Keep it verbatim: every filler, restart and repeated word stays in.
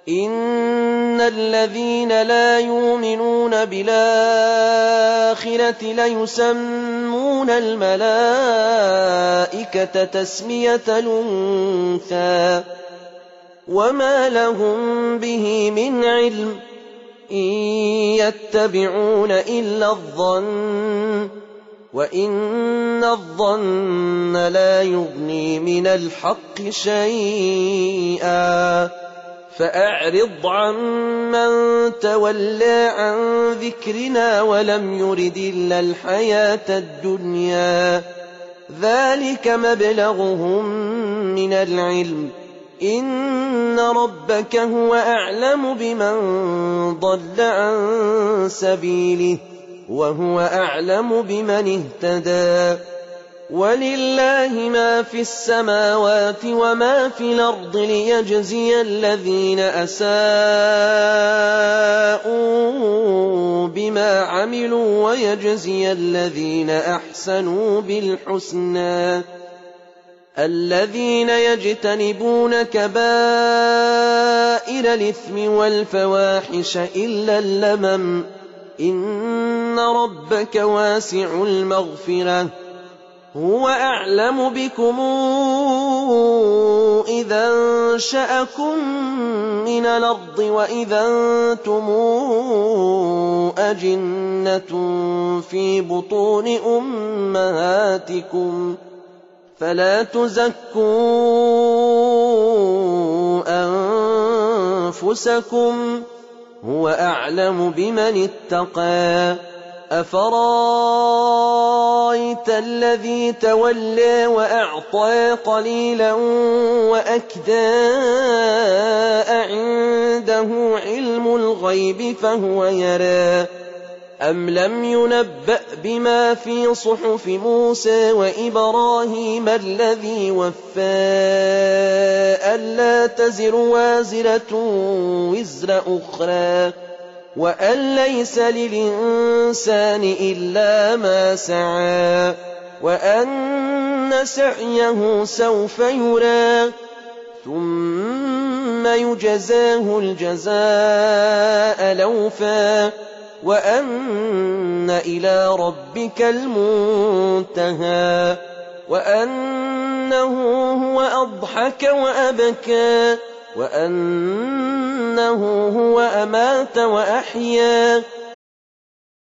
إن الذين لا يؤمنون بالآخرة ليسمون الملائكة تسمية الأنثى وما لهم به من علم إن يتبعون إلا الظن وإن الظن لا يغني من الحق شيئا فأعرض عمن تولى عن ذكرنا ولم يرد إلا الحياة الدنيا ذلك مبلغهم من العلم إن ربك هو أعلم بمن ضل عن سبيله وهو أعلم بمن اهتدى ولله ما في السماوات وما في الأرض ليجزي الذين أساءوا بما عملوا ويجزي الذين أحسنوا بالحسنى الذين يجتنبون كبائر الإثم والفواحش إلا اللمم إن ربك واسع المغفرة هو أعلم بكم إذا انشأكم من الأرض وإذا أنتم أجنة في بطون أمهاتكم فلا تزكوا أنفسكم هو أعلم بمن اتقى أفرايت الذي تولى وأعطى قليلا وأكدى عنده علم الغيب فهو يرى أم لم ينبأ بما في صحف موسى وإبراهيم الذي وفى ألا تزر وازرة وزر أخرى وأن ليس للإنسان إلا ما سعى وأن سعيه سوف يرى ثم يجزاه الجزاء الأوفى وأن إلى ربك المنتهى وأنه هو أضحك وأبكى وأنه هو أمات وأحيا